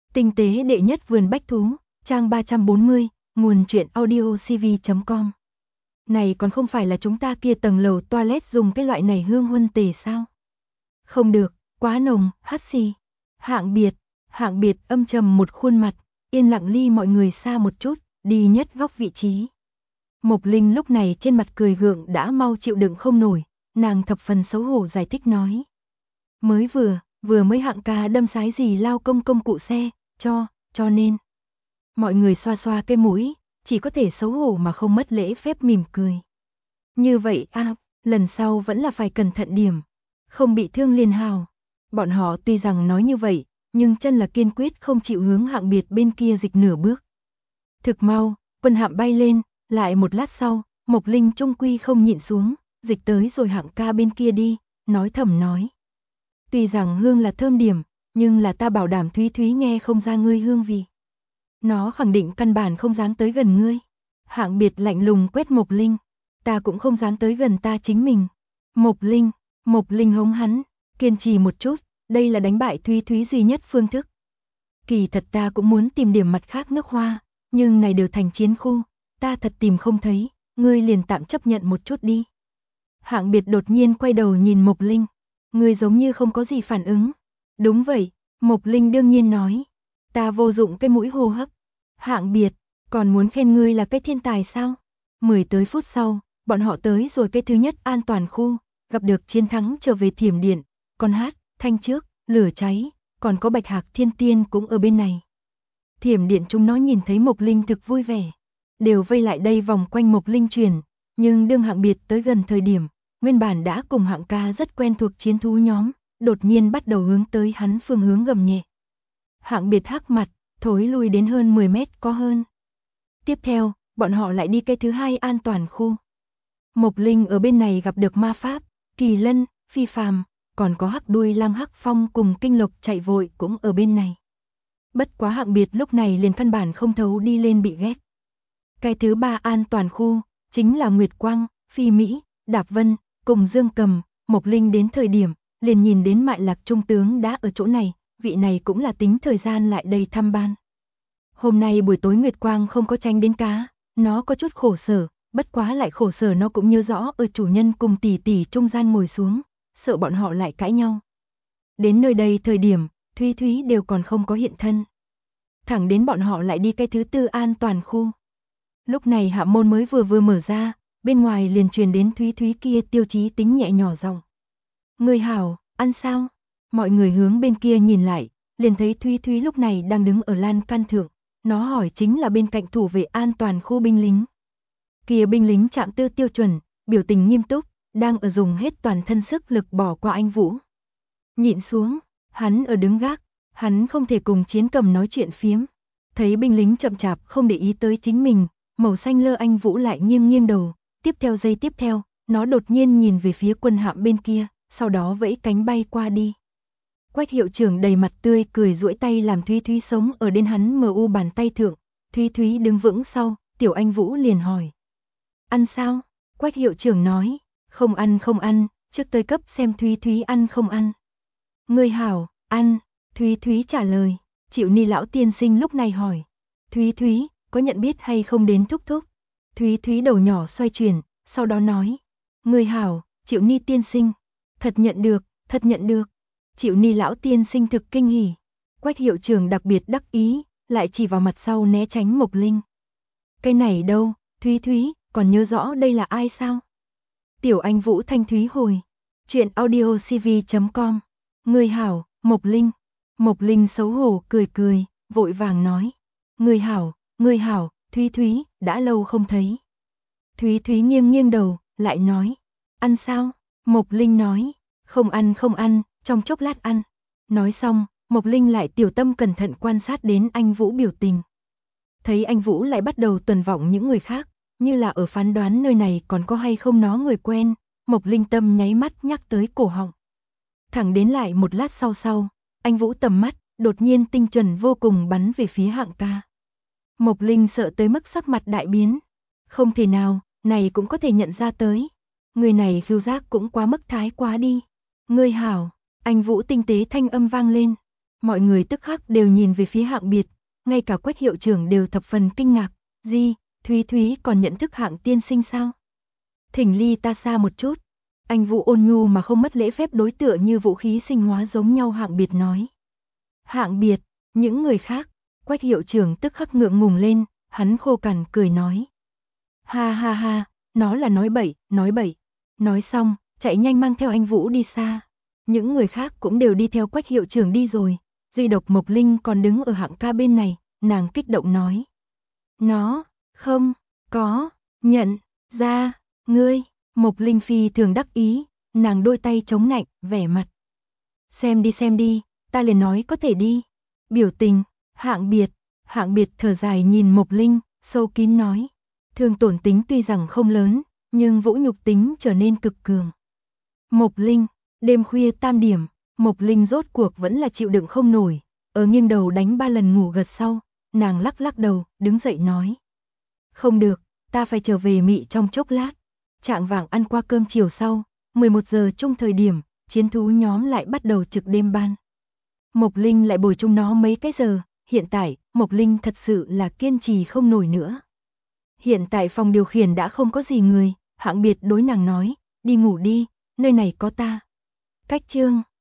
Tinh tế đệ nhất vườn bách thú, trang 340, nguồn truyện audiocv.com. Này còn không phải là chúng ta kia tầng lầu toilet dùng cái loại này hương huân tề sao? Không được, quá nồng, hắt xì. Hạng biệt âm trầm một khuôn mặt, yên lặng ly mọi người xa một chút, đi nhất góc vị trí. Mộc Linh lúc này trên mặt cười gượng đã mau chịu đựng không nổi, nàng thập phần xấu hổ giải thích nói. Mới vừa mới Hạng ca đâm sái gì lao công cụ xe, cho nên. Mọi người xoa xoa cái mũi, chỉ có thể xấu hổ mà không mất lễ phép mỉm cười. Như vậy lần sau vẫn là phải cẩn thận điểm, không bị thương liền hào. Bọn họ tuy rằng nói như vậy, nhưng chân là kiên quyết không chịu hướng Hạng biệt bên kia dịch nửa bước. Thực mau, quân hạm bay lên, lại một lát sau, Mộc Linh trung quy không nhịn xuống, dịch tới rồi Hạng ca bên kia đi, nói thầm nói. Tuy rằng hương là thơm điểm, nhưng là ta bảo đảm Thúy Thúy nghe không ra ngươi hương vị. Nó khẳng định căn bản không dám tới gần ngươi. Hạng biệt lạnh lùng quét Mộc Linh. Ta cũng không dám tới gần ta chính mình. Mộc Linh hống hắn, kiên trì một chút, đây là đánh bại Thúy Thúy duy nhất phương thức. Kỳ thật ta cũng muốn tìm điểm mặt khác nước hoa, nhưng này đều thành chiến khu, ta thật tìm không thấy, ngươi liền tạm chấp nhận một chút đi. Hạng biệt đột nhiên quay đầu nhìn Mộc Linh, ngươi giống như không có gì phản ứng. Đúng vậy, Mộc Linh đương nhiên nói, ta vô dụng cái mũi hô hấp. Hạng biệt, còn muốn khen ngươi là cái thiên tài sao? 10 tới phút sau, bọn họ tới rồi cái thứ nhất an toàn khu, gặp được chiến thắng trở về thiểm điện, con hát, thanh trước, lửa cháy, còn có Bạch Hạc Thiên Tiên cũng ở bên này. Thiểm điện chúng nó nhìn thấy Mộc Linh thực vui vẻ, đều vây lại đây vòng quanh Mộc Linh truyền, nhưng đương Hạng biệt tới gần thời điểm, nguyên bản đã cùng Hạng ca rất quen thuộc chiến thú nhóm, đột nhiên bắt đầu hướng tới hắn phương hướng gầm nhẹ. Hạng biệt hắc mặt, thối lui đến hơn 10 mét có hơn. Tiếp theo, bọn họ lại đi cái thứ hai an toàn khu. Mộc Linh ở bên này gặp được ma pháp, kỳ lân, phi phàm, còn có hắc đuôi lam hắc phong cùng kinh lộc chạy vội cũng ở bên này. Bất quá Hạng biệt lúc này liền căn bản không thấu đi lên bị ghét. Cái thứ ba an toàn khu, chính là Nguyệt Quang, Phi Mỹ, Đạp Vân, cùng Dương Cầm. Mộc Linh đến thời điểm, liền nhìn đến Mại Lạc trung tướng đã ở chỗ này, vị này cũng là tính thời gian lại đây thăm ban. Hôm nay buổi tối Nguyệt Quang không có tranh đến cá, nó có chút khổ sở, bất quá lại khổ sở nó cũng nhớ rõ ở chủ nhân cùng tỷ tỷ trung gian ngồi xuống, sợ bọn họ lại cãi nhau. Đến nơi đây thời điểm, Thúy Thúy đều còn không có hiện thân. Thẳng đến bọn họ lại đi cái thứ tư an toàn khu. Lúc này hạ môn mới vừa mở ra, bên ngoài liền truyền đến Thúy Thúy kia tiêu chí tính nhẹ nhỏ giọng. Người hảo, ăn sao? Mọi người hướng bên kia nhìn lại, liền thấy Thúy Thúy lúc này đang đứng ở lan can thượng, nó hỏi chính là bên cạnh thủ vệ an toàn khu binh lính. Kia binh lính trạm tư tiêu chuẩn, biểu tình nghiêm túc, đang ở dùng hết toàn thân sức lực bỏ qua anh Vũ. Nhịn xuống, hắn ở đứng gác, hắn không thể cùng Chiến Cầm nói chuyện phiếm. Thấy binh lính chậm chạp không để ý tới chính mình, màu xanh lơ anh Vũ lại nghiêng đầu, tiếp theo, nó đột nhiên nhìn về phía quân hạm bên kia, sau đó vẫy cánh bay qua đi. Quách hiệu trưởng đầy mặt tươi cười duỗi tay làm Thúy Thúy sống ở đến hắn mu bàn tay thượng. Thúy Thúy đứng vững sau, tiểu anh Vũ liền hỏi. Ăn sao? Quách hiệu trưởng nói, không ăn, trước tới cấp xem Thúy Thúy ăn không ăn. Ngươi hảo, ăn, Thúy Thúy trả lời. Triệu Ni lão tiên sinh lúc này hỏi. Thúy Thúy, có nhận biết hay không đến thúc thúc? Thúy Thúy đầu nhỏ xoay chuyển, sau đó nói. Ngươi hảo, Triệu Ni tiên sinh. Thật nhận được. Triệu Ni lão tiên sinh thực kinh hỉ. Quách hiệu trưởng đặc biệt đắc ý, lại chỉ vào mặt sau né tránh Mộc Linh. Cái này đâu, Thúy Thúy, còn nhớ rõ đây là ai sao? Tiểu anh Vũ thanh Thúy hồi. Chuyện audiocv.com. Người hảo, Mộc Linh. Mộc Linh xấu hổ cười, vội vàng nói. Người hảo, Thúy Thúy, đã lâu không thấy. Thúy Thúy nghiêng đầu, lại nói. Ăn sao? Mộc Linh nói. Không ăn, trong chốc lát ăn. Nói xong, Mộc Linh lại tiểu tâm cẩn thận quan sát đến anh Vũ biểu tình. Thấy anh Vũ lại bắt đầu tuần vọng những người khác, như là ở phán đoán nơi này còn có hay không nó người quen, Mộc Linh tâm nháy mắt nhắc tới cổ họng. Thẳng đến lại một lát sau, anh Vũ tầm mắt, đột nhiên tinh chuẩn vô cùng bắn về phía Hạng ca. Mộc Linh sợ tới mức sắc mặt đại biến. Không thể nào, này cũng có thể nhận ra tới. Người này khiêu giác cũng quá mức thái quá đi. Ngươi hảo, anh Vũ tinh tế thanh âm vang lên. Mọi người tức khắc đều nhìn về phía Hạng Biệt, ngay cả Quách hiệu trưởng đều thập phần kinh ngạc. Gì, Thúy Thúy còn nhận thức Hạng tiên sinh sao? Thỉnh ly ta xa một chút. Anh Vũ ôn nhu mà không mất lễ phép đối tựa như vũ khí sinh hóa giống nhau Hạng Biệt nói. Hạng Biệt, những người khác, Quách hiệu trưởng tức khắc ngượng ngùng lên, hắn khô cằn cười nói. Ha ha ha, nó là nói bậy, nói bậy. Nói xong, chạy nhanh mang theo anh Vũ đi xa. Những người khác cũng đều đi theo Quách hiệu trưởng đi rồi. Duy độc Mộc Linh còn đứng ở Hạng ca bên này, nàng kích động nói. Nó, không, có, nhận, ra, ngươi, Mộc Linh phi thường đắc ý, nàng đôi tay chống nạnh, vẻ mặt. Xem đi, ta liền nói có thể đi. Biểu tình, Hạng Biệt thở dài nhìn Mộc Linh, sâu kín nói. Thương tổn tính tuy rằng không lớn, nhưng vũ nhục tính trở nên cực cường. Mộc Linh, đêm khuya 3 điểm, Mộc Linh rốt cuộc vẫn là chịu đựng không nổi, ở nghiêng đầu đánh 3 lần ngủ gật sau, nàng lắc lắc đầu, đứng dậy nói. Không được, ta phải trở về Mị trong chốc lát. Trạng vạng ăn qua cơm chiều sau, 11 giờ chung thời điểm, chiến thú nhóm lại bắt đầu trực đêm ban. Mộc Linh lại bồi chung nó mấy cái giờ, hiện tại, Mộc Linh thật sự là kiên trì không nổi nữa. Hiện tại phòng điều khiển đã không có gì người, Hạng Biệt đối nàng nói, đi ngủ đi, nơi này có ta. Cách chương